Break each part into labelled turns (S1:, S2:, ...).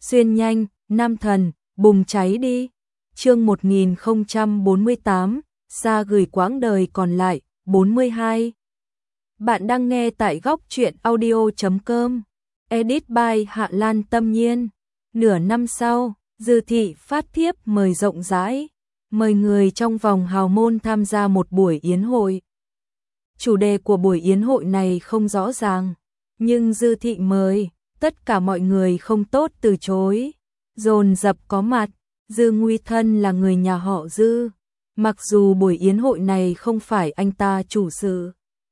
S1: xuyên nhanh, nam thần, bùng cháy đi. Chương 1048, xa gửi quãng đời còn lại, 42. Bạn đang nghe tại góc truyện audio.com. Edit by Hạ Lan Tâm Nhiên. Nửa năm sau, Dư thị phát thiếp mời rộng rãi, mời người trong vòng hào môn tham gia một buổi yến hội. Chủ đề của buổi yến hội này không rõ ràng, nhưng Dư thị mời, tất cả mọi người không tốt từ chối, dồn dập có mặt. Dư Nguy thân là người nhà họ Dư, mặc dù buổi yến hội này không phải anh ta chủ sự,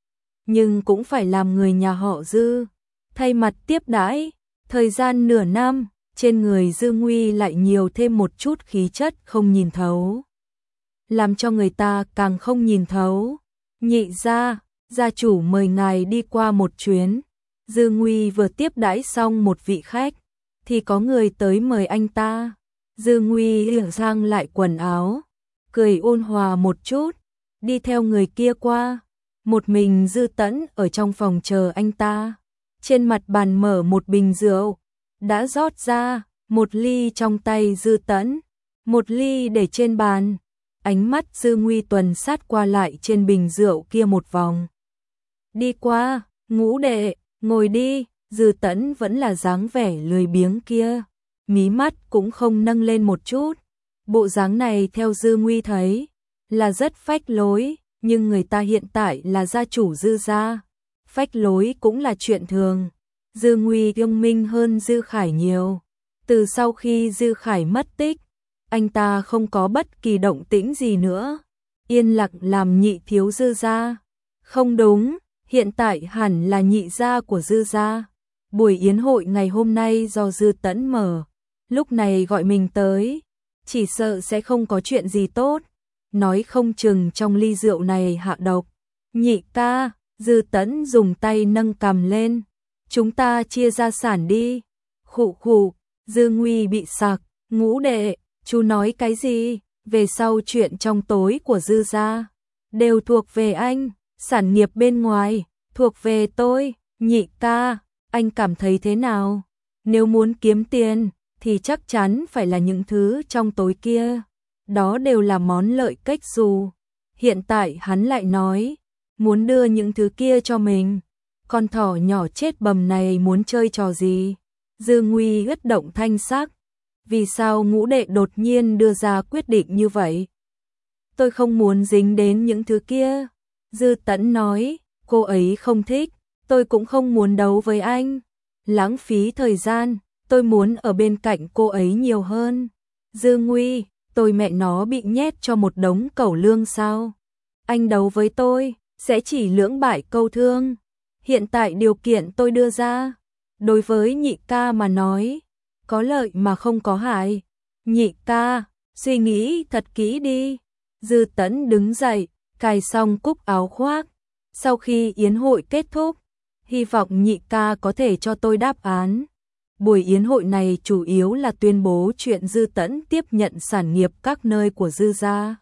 S1: nhưng cũng phải làm người nhà họ Dư thay mặt tiếp đãi. Thời gian nửa năm, trên người Dư Nguy lại nhiều thêm một chút khí chất không nhìn thấu, làm cho người ta càng không nhìn thấu. Nhị gia, gia chủ mời ngài đi qua một chuyến. Dư Nguy vừa tiếp đãi xong một vị khách, thì có người tới mời anh ta. Dư Nguy liệng sang lại quần áo, cười ôn hòa một chút, đi theo người kia qua. Một mình Dư Tẫn ở trong phòng chờ anh ta. Trên mặt bàn mở một bình rượu, đã rót ra, một ly trong tay Dư Tẫn, một ly để trên bàn. Ánh mắt Dư Nguy tuần sát qua lại trên bình rượu kia một vòng. Đi qua, Ngũ đệ, ngồi đi. Dư Tẫn vẫn là dáng vẻ lười biếng kia, mí mắt cũng không nâng lên một chút. Bộ dáng này theo Dư Nguy thấy là rất phách lối, nhưng người ta hiện tại là gia chủ Dư gia, phách lối cũng là chuyện thường. Dư Nguy thông minh hơn Dư Khải nhiều. Từ sau khi Dư Khải mất tích, anh ta không có bất kỳ động tĩnh gì nữa, yên lặng làm nhị thiếu Dư gia. Không đúng, hiện tại hẳn là nhị gia của Dư gia. Buổi yến hội ngày hôm nay do Dư Tẫn mở, lúc này gọi mình tới, chỉ sợ sẽ không có chuyện gì tốt, nói không chừng trong ly rượu này hạ độc. Nhị ca, Dư Tẫn dùng tay nâng cằm lên, chúng ta chia gia sản đi. Khụ khụ, Dư Nguy bị sặc. Ngũ đệ, chú nói cái gì? Về sau chuyện trong tối của Dư gia đều thuộc về anh, sản nghiệp bên ngoài thuộc về tôi. Nhị ca, anh cảm thấy thế nào? Nếu muốn kiếm tiền thì chắc chắn phải là những thứ trong tối kia, đó đều là món lợi cách dù. Hiện tại hắn lại nói muốn đưa những thứ kia cho mình, con thỏ nhỏ chết bầm này muốn chơi trò gì? Dư Nguy ứt động thanh sắc. Vì sao Ngũ đệ đột nhiên đưa ra quyết định như vậy? Tôi không muốn dính đến những thứ kia. Dư Tẫn nói, cô ấy không thích, tôi cũng không muốn đấu với anh, lãng phí thời gian, tôi muốn ở bên cạnh cô ấy nhiều hơn. Dư Nguy, tôi mẹ nó bị nhét cho một đống cẩu lương sao? Anh đấu với tôi sẽ chỉ lưỡng bại câu thương. Hiện tại điều kiện tôi đưa ra, đối với nhị ca mà nói, có lợi mà không có hại. Nhị ca, suy nghĩ thật kỹ đi. Dư Tẫn đứng dậy, cài xong cúc áo khoác. Sau khi yến hội kết thúc, hy vọng nhị ca có thể cho tôi đáp án. Buổi yến hội này chủ yếu là tuyên bố chuyện Dư Tẫn tiếp nhận sản nghiệp các nơi của Dư gia.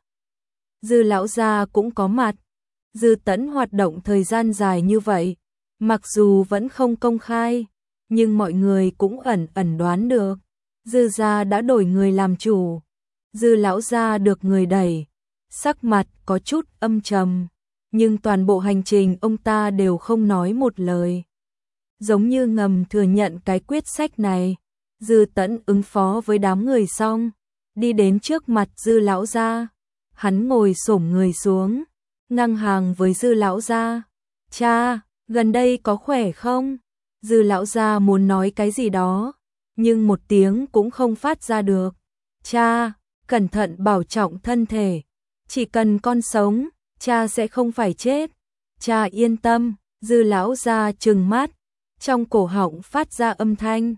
S1: Dư lão gia cũng có mặt. Dư Tẫn hoạt động thời gian dài như vậy, mặc dù vẫn không công khai, nhưng mọi người cũng ẩn ẩn đoán được. Dư gia đã đổi người làm chủ, Dư lão gia được người đẩy, sắc mặt có chút âm trầm, nhưng toàn bộ hành trình ông ta đều không nói một lời, giống như ngầm thừa nhận cái quyết sách này. Dư Tẫn ứng phó với đám người xong, đi đến trước mặt Dư lão gia, hắn ngồi xổm người xuống, ngang hàng với Dư lão gia. Cha, gần đây có khỏe không? Dư lão gia muốn nói cái gì đó, nhưng một tiếng cũng không phát ra được. Cha, cẩn thận bảo trọng thân thể, chỉ cần con sống, cha sẽ không phải chết. Cha yên tâm. Dư lão gia trừng mắt, trong cổ họng phát ra âm thanh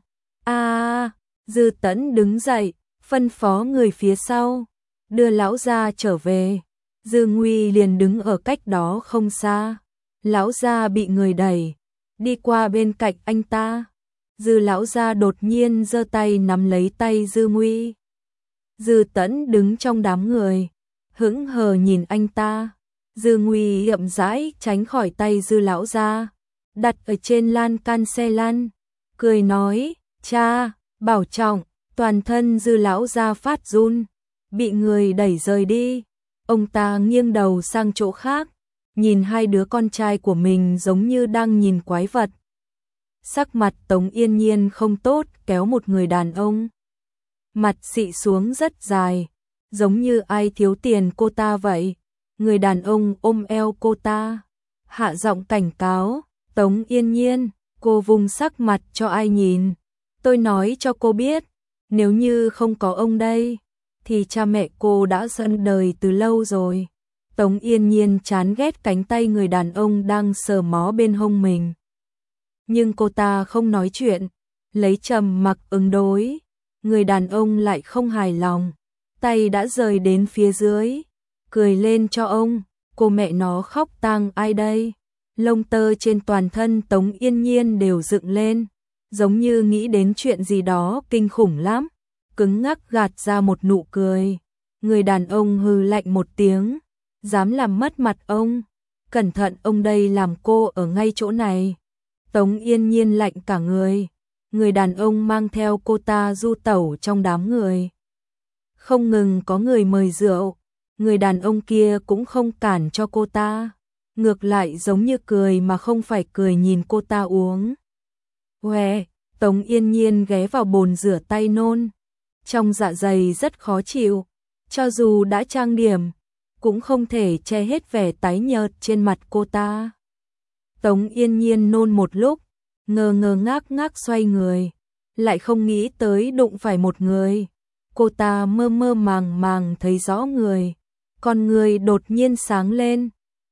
S1: a. Dư Tẫn đứng dậy, phân phó người phía sau đưa lão gia trở về. Dư Nguy liền đứng ở cách đó không xa. Lão gia bị người đẩy, đi qua bên cạnh anh ta. Dư lão gia đột nhiên giơ tay nắm lấy tay Dư Nguy. Dư Tẫn đứng trong đám người, hững hờ nhìn anh ta. Dư Nguy chậm rãi tránh khỏi tay Dư lão gia, đặt ở trên lan can xe lăn, cười nói, cha, Bảo trọng, toàn thân Dư lão gia phát run, bị người đẩy rời đi. Ông ta nghiêng đầu sang chỗ khác, nhìn hai đứa con trai của mình giống như đang nhìn quái vật. Sắc mặt Tống Yên Nhiên không tốt, kéo một người đàn ông. Mặt xị xuống rất dài, giống như ai thiếu tiền cô ta vậy. Người đàn ông ôm eo cô ta, hạ giọng cảnh cáo, Tống Yên Nhiên, cô vùng sắc mặt cho ai nhìn. Tôi nói cho cô biết, nếu như không có ông đây, thì cha mẹ cô đã dần đời từ lâu rồi. Tống Yên Nhiên chán ghét cánh tay người đàn ông đang sờ mó bên hông mình. Nhưng cô ta không nói chuyện, lấy trầm mặc ứng đối. Người đàn ông lại không hài lòng, tay đã rời đến phía dưới, cười lên cho ông. Cô mẹ nó khóc tang ai đây? Lông tơ trên toàn thân Tống Yên Nhiên đều dựng lên, giống như nghĩ đến chuyện gì đó kinh khủng lắm, cứng ngắc gạt ra một nụ cười. Người đàn ông hừ lạnh một tiếng, dám làm mất mặt ông, cẩn thận ông đây làm cô ở ngay chỗ này. Tống Yên Nhiên lạnh cả người, người đàn ông mang theo cô ta du tẩu trong đám người. Không ngừng có người mời rượu, người đàn ông kia cũng không cản cho cô ta, ngược lại giống như cười mà không phải cười nhìn cô ta uống. Hoe, Tống Yên Nhiên ghé vào bồn rửa tay nôn, trong dạ dày rất khó chịu, cho dù đã trang điểm, cũng không thể che hết vẻ tái nhợt trên mặt cô ta. Tống Yên Nhiên nôn một lúc, ngơ ngơ ngác ngác xoay người, lại không nghĩ tới đụng phải một người. Cô ta mơ mơ màng màng thấy rõ người, con người đột nhiên sáng lên.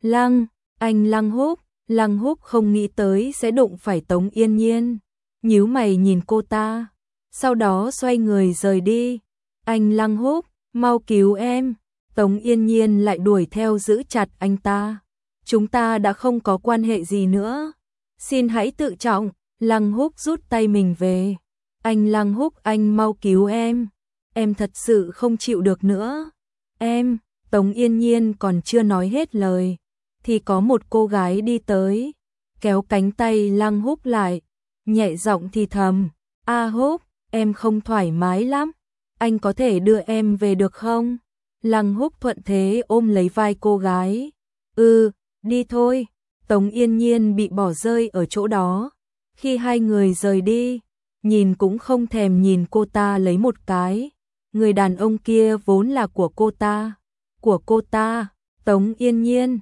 S1: Anh Lăng Húc không nghĩ tới sẽ đụng phải Tống Yên Nhiên, nhíu mày nhìn cô ta, sau đó xoay người rời đi. Anh Lăng Húc, mau cứu em. Tống Yên Nhiên lại đuổi theo giữ chặt anh ta. Chúng ta đã không có quan hệ gì nữa, xin hãy tự trọng. Lăng Húc rút tay mình về. Anh Lăng Húc, anh mau cứu em thật sự không chịu được nữa. Em, Tống Yên Nhiên còn chưa nói hết lời, thì có một cô gái đi tới, kéo cánh tay Lăng Húc lại, nhẹ giọng thì thầm, A Húc, em không thoải mái lắm, anh có thể đưa em về được không? Lăng Húc thuận thế ôm lấy vai cô gái. Đi thôi. Tống Yên Nhiên bị bỏ rơi ở chỗ đó. Khi hai người rời đi, nhìn cũng không thèm nhìn cô ta lấy một cái. Người đàn ông kia vốn là của cô ta. Tống Yên Nhiên,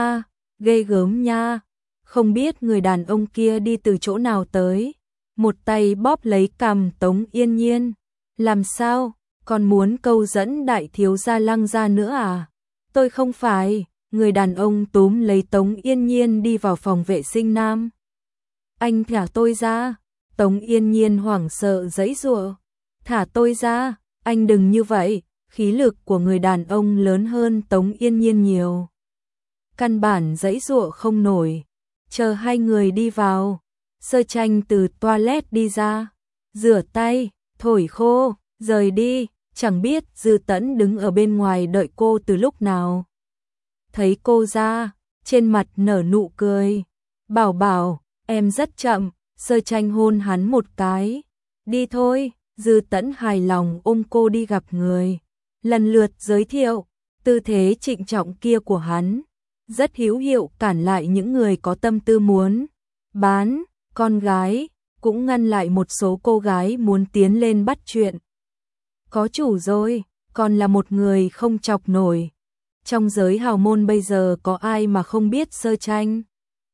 S1: ghê gớm nha. Không biết người đàn ông kia đi từ chỗ nào tới. Một tay bóp lấy cằm Tống Yên Nhiên. Làm sao, còn muốn câu dẫn đại thiếu gia Lăng gia nữa à? Tôi không phải. Người đàn ông túm lấy Tống Yên Nhiên đi vào phòng vệ sinh nam. Anh thả tôi ra. Tống Yên Nhiên hoảng sợ giãy giụa. Thả tôi ra, anh đừng như vậy. Khí lực của người đàn ông lớn hơn Tống Yên Nhiên nhiều, căn bản giãy giụa không nổi. Chờ hai người đi vào, Sơ Tranh từ toilet đi ra, rửa tay, thổi khô, rời đi. Chẳng biết Dư Tẫn đứng ở bên ngoài đợi cô từ lúc nào. Thấy cô ra, trên mặt nở nụ cười. Bảo bảo, em rất chậm. Sơ Tranh hôn hắn một cái. Đi thôi. Dư Tẫn hài lòng ôm cô đi gặp người, lần lượt giới thiệu. Tư thế trịnh trọng kia của hắn rất hữu hiệu, cản lại những người có tâm tư muốn bán con gái, cũng ngăn lại một số cô gái muốn tiến lên bắt chuyện. Có chủ rồi, còn là một người không chọc nổi. Trong giới hào môn bây giờ có ai mà không biết Sơ Tranh.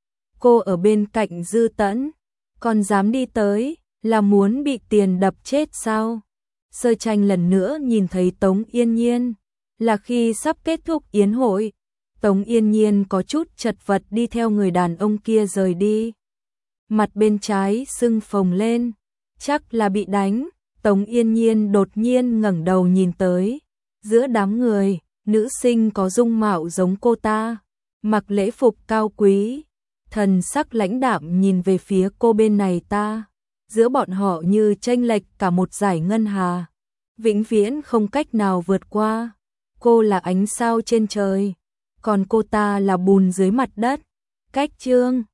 S1: Cô ở bên cạnh Dư Tẫn, còn dám đi tới, là muốn bị tiền đập chết sao? Sơ Tranh lần nữa nhìn thấy Tống Yên Nhiên, là khi sắp kết thúc yến hội. Tống Yên Nhiên có chút chật vật đi theo người đàn ông kia rời đi. Mặt bên trái sưng phồng lên, chắc là bị đánh. Tống Yên Nhiên đột nhiên ngẩng đầu nhìn tới. Giữa đám người, nữ sinh có dung mạo giống cô ta, mặc lễ phục cao quý, thần sắc lãnh đạm nhìn về phía cô bên này ta. Giữa bọn họ như chênh lệch cả một dải ngân hà, vĩnh viễn không cách nào vượt qua. Cô là ánh sao trên trời, còn cô ta là bùn dưới mặt đất. Cách chương